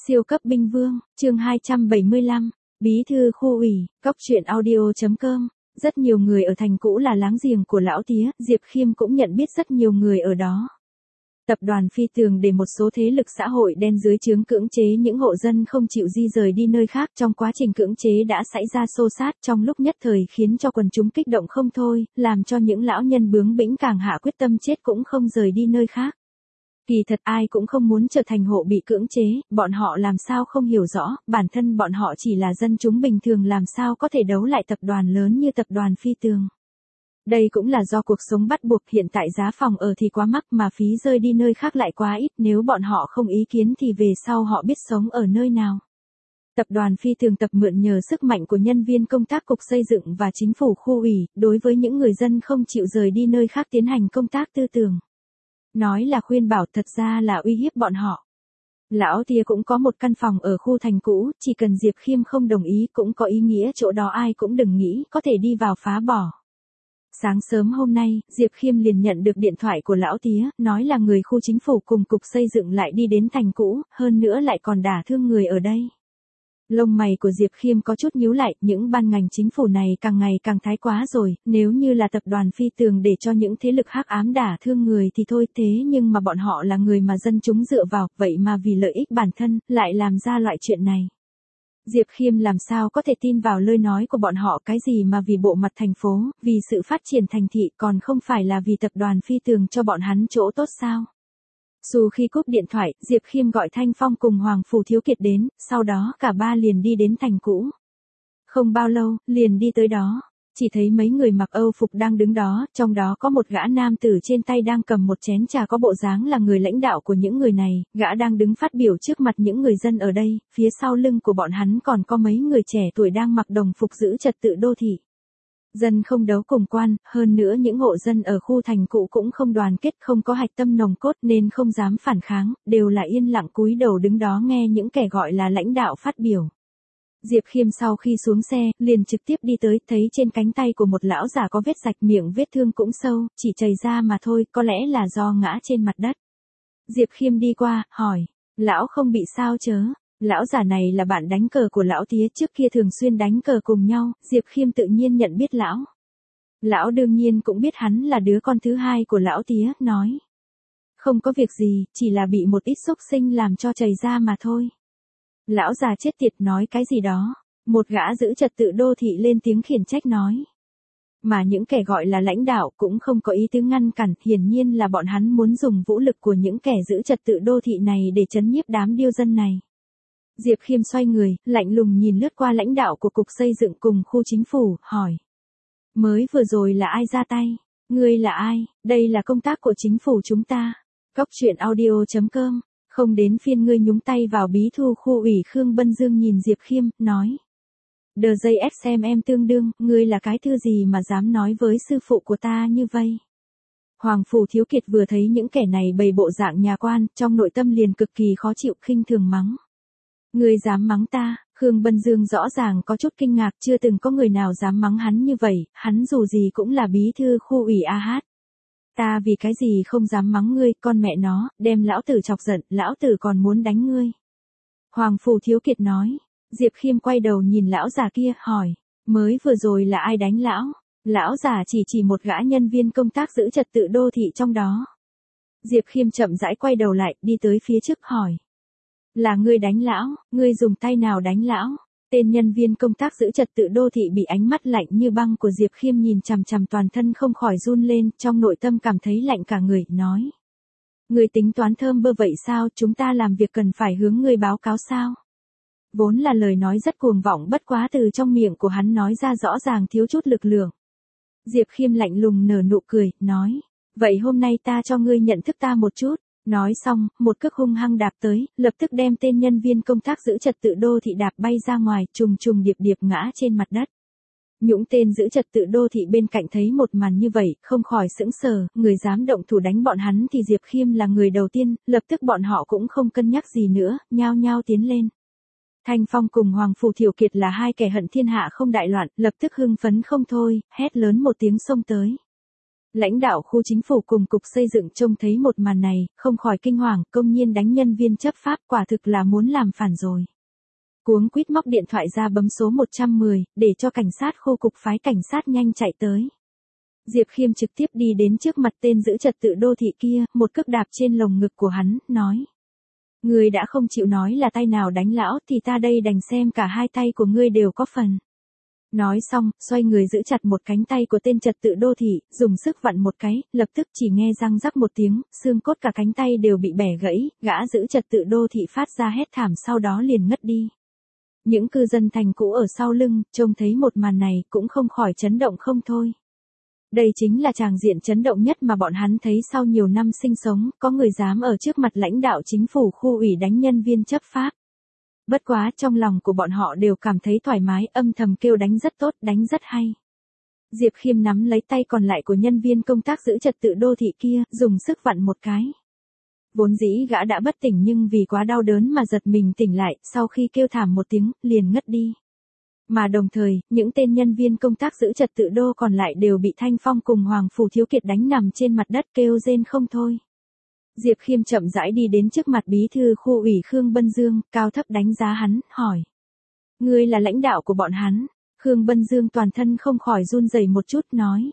Siêu cấp binh vương, chương 275, bí thư khu ủy, cóc truyện audio.com. Rất nhiều người ở thành cũ là láng giềng của lão tía, Diệp Khiêm cũng nhận biết rất nhiều người ở đó. Tập đoàn Phi Tường để một số thế lực xã hội đen dưới trướng cưỡng chế những hộ dân không chịu di rời đi nơi khác, trong quá trình cưỡng chế đã xảy ra xô xát trong lúc nhất thời khiến cho quần chúng kích động không thôi, làm cho những lão nhân bướng bỉnh càng hạ quyết tâm chết cũng không rời đi nơi khác. Kỳ thật ai cũng không muốn trở thành hộ bị cưỡng chế, bọn họ làm sao không hiểu rõ, bản thân bọn họ chỉ là dân chúng bình thường làm sao có thể đấu lại tập đoàn lớn như tập đoàn Phi Tường. Đây cũng là do cuộc sống bắt buộc, hiện tại giá phòng ở thì quá mắc mà phí rơi đi nơi khác lại quá ít, nếu bọn họ không ý kiến thì về sau họ biết sống ở nơi nào. Tập đoàn Phi Tường tập mượn nhờ sức mạnh của nhân viên công tác cục xây dựng và chính phủ khu ủy, đối với những người dân không chịu rời đi nơi khác tiến hành công tác tư tưởng. Nói là khuyên bảo thật ra là uy hiếp bọn họ. Lão Tia cũng có một căn phòng ở khu thành cũ, chỉ cần Diệp Khiêm không đồng ý cũng có ý nghĩa chỗ đó ai cũng đừng nghĩ có thể đi vào phá bỏ. Sáng sớm hôm nay, Diệp Khiêm liền nhận được điện thoại của lão Tía, nói là người khu chính phủ cùng cục xây dựng lại đi đến thành cũ, hơn nữa lại còn đả thương người ở đây. Lông mày của Diệp Khiêm có chút nhíu lại, những ban ngành chính phủ này càng ngày càng thái quá rồi, nếu như là tập đoàn Phi Tường để cho những thế lực hắc ám đả thương người thì thôi, thế nhưng mà bọn họ là người mà dân chúng dựa vào, vậy mà vì lợi ích bản thân, lại làm ra loại chuyện này. Diệp Khiêm làm sao có thể tin vào lời nói của bọn họ, cái gì mà vì bộ mặt thành phố, vì sự phát triển thành thị, còn không phải là vì tập đoàn Phi Tường cho bọn hắn chỗ tốt sao? Dù khi cúp điện thoại, Diệp Khiêm gọi Thanh Phong cùng Hoàng Phủ Thiếu Kiệt đến, sau đó cả ba liền đi đến thành cũ. Không bao lâu, liền đi tới đó, chỉ thấy mấy người mặc Âu phục đang đứng đó, trong đó có một gã nam tử trên tay đang cầm một chén trà có bộ dáng là người lãnh đạo của những người này, gã đang đứng phát biểu trước mặt những người dân ở đây, phía sau lưng của bọn hắn còn có mấy người trẻ tuổi đang mặc đồng phục giữ trật tự đô thị. Dân không đấu cùng quan, hơn nữa những hộ dân ở khu thành cũ cũng không đoàn kết, không có hạch tâm nồng cốt nên không dám phản kháng, đều là yên lặng cúi đầu đứng đó nghe những kẻ gọi là lãnh đạo phát biểu. Diệp Khiêm sau khi xuống xe, liền trực tiếp đi tới, thấy trên cánh tay của một lão già có vết rạch, miệng vết thương cũng sâu, chỉ chảy ra mà thôi, có lẽ là do ngã trên mặt đất. Diệp Khiêm đi qua, hỏi, lão không bị sao chớ? Lão già này là bạn đánh cờ của lão Tía, trước kia thường xuyên đánh cờ cùng nhau, Diệp Khiêm tự nhiên nhận biết lão. Lão đương nhiên cũng biết hắn là đứa con thứ hai của lão Tía, nói. Không có việc gì, chỉ là bị một ít xúc sinh làm cho chảy ra mà thôi. Lão già chết tiệt nói cái gì đó, một gã giữ trật tự đô thị lên tiếng khiển trách nói. Mà những kẻ gọi là lãnh đạo cũng không có ý tứ ngăn cản, hiển nhiên là bọn hắn muốn dùng vũ lực của những kẻ giữ trật tự đô thị này để trấn nhiếp đám điêu dân này. Diệp Khiêm xoay người, lạnh lùng nhìn lướt qua lãnh đạo của cục xây dựng cùng khu chính phủ, hỏi. Mới vừa rồi là ai ra tay? Ngươi là ai? Đây là công tác của chính phủ chúng ta. Cóc truyện audio.com. Không đến phiên ngươi nhúng tay vào bí thư khu ủy. Khương Bân Dương nhìn Diệp Khiêm, nói. Đờ dây SM em tương đương, ngươi là cái thư gì mà dám nói với sư phụ của ta như vây? Hoàng Phủ Thiếu Kiệt vừa thấy những kẻ này bày bộ dạng nhà quan, trong nội tâm liền cực kỳ khó chịu, khinh thường mắng. Ngươi dám mắng ta? Khương Bân Dương rõ ràng có chút kinh ngạc, chưa từng có người nào dám mắng hắn như vậy, hắn dù gì cũng là bí thư khu ủy AH. Ta vì cái gì không dám mắng ngươi, con mẹ nó, đem lão tử chọc giận, lão tử còn muốn đánh ngươi. Hoàng Phủ Thiếu Kiệt nói. Diệp Khiêm quay đầu nhìn lão già kia, hỏi, mới vừa rồi là ai đánh lão? Lão già chỉ một gã nhân viên công tác giữ trật tự đô thị trong đó. Diệp Khiêm chậm rãi quay đầu lại, đi tới phía trước hỏi. Là ngươi đánh lão, ngươi dùng tay nào đánh lão? Tên nhân viên công tác giữ trật tự đô thị bị ánh mắt lạnh như băng của Diệp Khiêm nhìn chằm chằm toàn thân không khỏi run lên, trong nội tâm cảm thấy lạnh cả người, nói. Ngươi tính toán thơm bơ vậy sao, chúng ta làm việc cần phải hướng ngươi báo cáo sao? Vốn là lời nói rất cuồng vọng, bất quá từ trong miệng của hắn nói ra rõ ràng thiếu chút lực lượng. Diệp Khiêm lạnh lùng nở nụ cười, nói. Vậy hôm nay ta cho ngươi nhận thức ta một chút. Nói xong, một cước hung hăng đạp tới, lập tức đem tên nhân viên công tác giữ trật tự đô thị đạp bay ra ngoài, trùng trùng điệp điệp ngã trên mặt đất. Những tên giữ trật tự đô thị bên cạnh thấy một màn như vậy, không khỏi sững sờ, người dám động thủ đánh bọn hắn thì Diệp Khiêm là người đầu tiên, lập tức bọn họ cũng không cân nhắc gì nữa, nhao nhao tiến lên. Thanh Phong cùng Hoàng Phủ Thiếu Kiệt là hai kẻ hận thiên hạ không đại loạn, lập tức hưng phấn không thôi, hét lớn một tiếng xông tới. Lãnh đạo khu chính phủ cùng cục xây dựng trông thấy một màn này, không khỏi kinh hoàng, công nhiên đánh nhân viên chấp pháp, quả thực là muốn làm phản rồi. Cuống quýt móc điện thoại ra bấm số 110, để cho cảnh sát khu cục phái cảnh sát nhanh chạy tới. Diệp Khiêm trực tiếp đi đến trước mặt tên giữ trật tự đô thị kia, một cước đạp trên lồng ngực của hắn, nói. Ngươi đã không chịu nói là tay nào đánh lão thì ta đây đành xem cả hai tay của ngươi đều có phần. Nói xong, xoay người giữ chặt một cánh tay của tên trật tự đô thị, dùng sức vặn một cái, lập tức chỉ nghe răng rắc một tiếng, xương cốt cả cánh tay đều bị bẻ gãy, gã giữ trật tự đô thị phát ra hét thảm sau đó liền ngất đi. Những cư dân thành cũ ở sau lưng, trông thấy một màn này cũng không khỏi chấn động không thôi. Đây chính là tràng diện chấn động nhất mà bọn hắn thấy sau nhiều năm sinh sống, có người dám ở trước mặt lãnh đạo chính phủ khu ủy đánh nhân viên chấp pháp. Bất quá trong lòng của bọn họ đều cảm thấy thoải mái, âm thầm kêu đánh rất tốt, đánh rất hay. Diệp Khiêm nắm lấy tay còn lại của nhân viên công tác giữ trật tự đô thị kia, dùng sức vặn một cái. Vốn dĩ gã đã bất tỉnh nhưng vì quá đau đớn mà giật mình tỉnh lại, sau khi kêu thảm một tiếng, liền ngất đi. Mà đồng thời, những tên nhân viên công tác giữ trật tự đô còn lại đều bị Thanh Phong cùng Hoàng Phủ Thiếu Kiệt đánh nằm trên mặt đất kêu rên không thôi. Diệp Khiêm chậm rãi đi đến trước mặt bí thư khu ủy Khương Bân Dương, cao thấp đánh giá hắn, hỏi. Ngươi là lãnh đạo của bọn hắn. Khương Bân Dương toàn thân không khỏi run rẩy một chút, nói.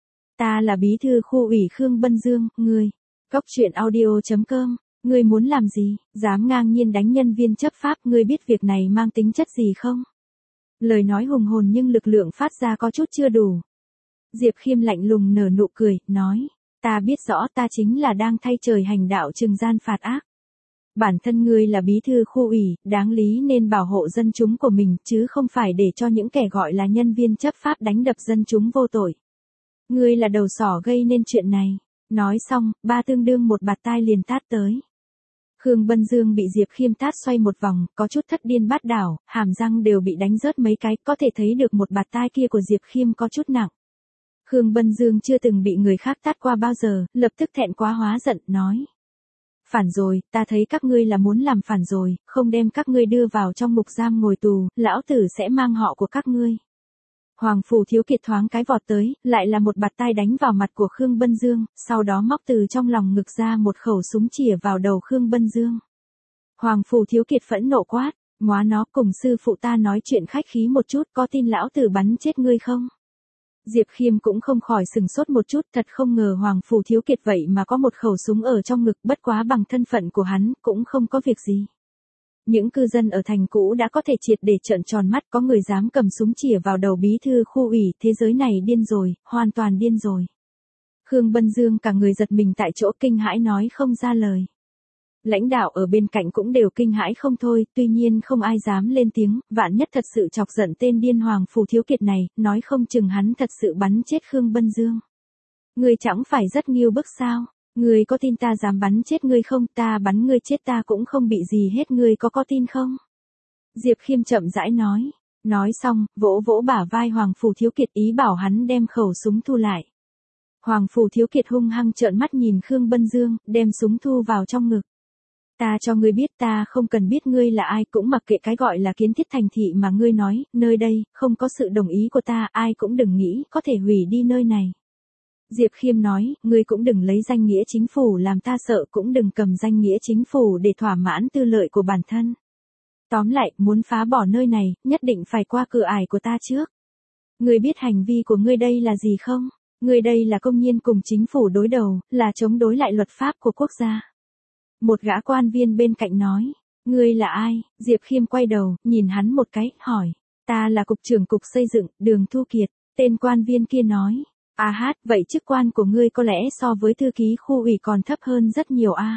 Ta là bí thư khu ủy Khương Bân Dương, ngươi. Cóc truyện audio.com. Ngươi muốn làm gì, dám ngang nhiên đánh nhân viên chấp pháp, ngươi biết việc này mang tính chất gì không? Lời nói hùng hồn nhưng lực lượng phát ra có chút chưa đủ. Diệp Khiêm lạnh lùng nở nụ cười, nói. Ta biết rõ ta chính là đang thay trời hành đạo trừng gian phạt ác. Bản thân ngươi là bí thư khu ủy, đáng lý nên bảo hộ dân chúng của mình, chứ không phải để cho những kẻ gọi là nhân viên chấp pháp đánh đập dân chúng vô tội. Ngươi là đầu sỏ gây nên chuyện này. Nói xong, ba tương đương một bạt tai liền tát tới. Khương Bân Dương bị Diệp Khiêm tát xoay một vòng, có chút thất điên bát đảo, hàm răng đều bị đánh rớt mấy cái, có thể thấy được một bạt tai kia của Diệp Khiêm có chút nặng. Khương Bân Dương chưa từng bị người khác tát qua bao giờ, lập tức thẹn quá hóa giận, nói. Phản rồi, ta thấy các ngươi là muốn làm phản rồi, không đem các ngươi đưa vào trong ngục giam ngồi tù, lão tử sẽ mang họ của các ngươi. Hoàng Phủ Thiếu Kiệt thoáng cái vọt tới, lại là một bạt tai đánh vào mặt của Khương Bân Dương, sau đó móc từ trong lòng ngực ra một khẩu súng chĩa vào đầu Khương Bân Dương. Hoàng Phủ Thiếu Kiệt phẫn nộ quát, móa nó, cùng sư phụ ta nói chuyện khách khí một chút, có tin lão tử bắn chết ngươi không? Diệp Khiêm cũng không khỏi sừng sốt một chút, thật không ngờ Hoàng Phủ Thiếu Kiệt vậy mà có một khẩu súng ở trong ngực, bất quá bằng thân phận của hắn, cũng không có việc gì. Những cư dân ở thành cũ đã có thể triệt để trợn tròn mắt, có người dám cầm súng chĩa vào đầu bí thư khu ủy, thế giới này điên rồi, hoàn toàn điên rồi. Khương Bân Dương cả người giật mình tại chỗ, kinh hãi nói không ra lời. Lãnh đạo ở bên cạnh cũng đều kinh hãi không thôi, tuy nhiên không ai dám lên tiếng, vạn nhất thật sự chọc giận tên điên Hoàng Phủ Thiếu Kiệt này, nói không chừng hắn thật sự bắn chết Khương Bân Dương. Ngươi chẳng phải rất nghiêu bức sao? Ngươi có tin ta dám bắn chết ngươi không? Ta bắn ngươi chết ta cũng không bị gì hết, ngươi có tin không? Diệp Khiêm chậm rãi nói. Nói xong, vỗ vỗ bả vai Hoàng Phủ Thiếu Kiệt, ý bảo hắn đem khẩu súng thu lại. Hoàng Phủ Thiếu Kiệt hung hăng trợn mắt nhìn Khương Bân Dương, đem súng thu vào trong ngực. Ta cho ngươi biết, ta không cần biết ngươi là ai, cũng mặc kệ cái gọi là kiến thiết thành thị mà ngươi nói, nơi đây, không có sự đồng ý của ta, ai cũng đừng nghĩ có thể hủy đi nơi này. Diệp Khiêm nói, ngươi cũng đừng lấy danh nghĩa chính phủ làm ta sợ, cũng đừng cầm danh nghĩa chính phủ để thỏa mãn tư lợi của bản thân. Tóm lại, muốn phá bỏ nơi này, nhất định phải qua cửa ải của ta trước. Ngươi biết hành vi của ngươi đây là gì không? Ngươi đây là công nhiên cùng chính phủ đối đầu, là chống đối lại luật pháp của quốc gia. Một gã quan viên bên cạnh nói, ngươi là ai? Diệp Khiêm quay đầu, nhìn hắn một cái, hỏi, ta là cục trưởng cục xây dựng, Đường Thu Kiệt. Tên quan viên kia nói, à hát, vậy chức quan của ngươi có lẽ so với thư ký khu ủy còn thấp hơn rất nhiều a.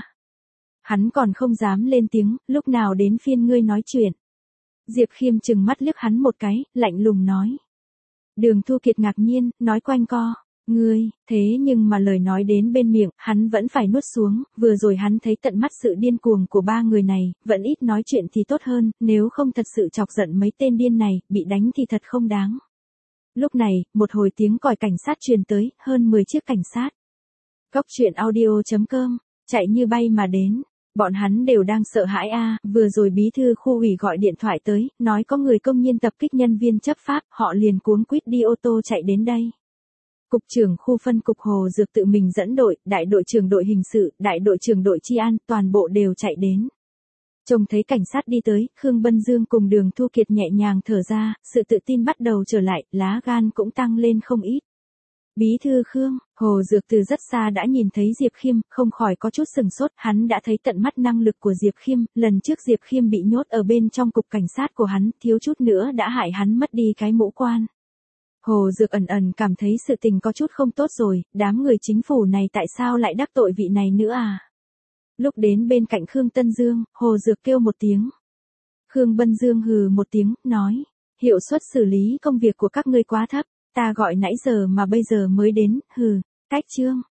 Hắn còn không dám lên tiếng, lúc nào đến phiên ngươi nói chuyện. Diệp Khiêm trừng mắt liếc hắn một cái, lạnh lùng nói. Đường Thu Kiệt ngạc nhiên, nói quanh co. Ngươi, thế nhưng mà lời nói đến bên miệng, hắn vẫn phải nuốt xuống, vừa rồi hắn thấy tận mắt sự điên cuồng của ba người này, vẫn ít nói chuyện thì tốt hơn, nếu không thật sự chọc giận mấy tên điên này, bị đánh thì thật không đáng. Lúc này, một hồi tiếng còi cảnh sát truyền tới, hơn 10 chiếc cảnh sát. Cóc truyện audio.com, chạy như bay mà đến. Bọn hắn đều đang sợ hãi a, vừa rồi bí thư khu ủy gọi điện thoại tới, nói có người công nhiên tập kích nhân viên chấp pháp, họ liền cuống quýt đi ô tô chạy đến đây. Cục trưởng khu phân cục Hồ Dược tự mình dẫn đội, đại đội trưởng đội hình sự, đại đội trưởng đội tri an, toàn bộ đều chạy đến. Trông thấy cảnh sát đi tới, Khương Bân Dương cùng Đường Thu Kiệt nhẹ nhàng thở ra, sự tự tin bắt đầu trở lại, lá gan cũng tăng lên không ít. Bí thư Khương, Hồ Dược từ rất xa đã nhìn thấy Diệp Khiêm, không khỏi có chút sừng sốt, hắn đã thấy tận mắt năng lực của Diệp Khiêm, lần trước Diệp Khiêm bị nhốt ở bên trong cục cảnh sát của hắn, thiếu chút nữa đã hại hắn mất đi cái mũ quan. Hồ Dược ẩn ẩn cảm thấy sự tình có chút không tốt rồi, đám người chính phủ này tại sao lại đắc tội vị này nữa à? Lúc đến bên cạnh Khương Tân Dương, Hồ Dược kêu một tiếng. Khương Bân Dương hừ một tiếng, nói, hiệu suất xử lý công việc của các ngươi quá thấp, ta gọi nãy giờ mà bây giờ mới đến, hừ, cách trương.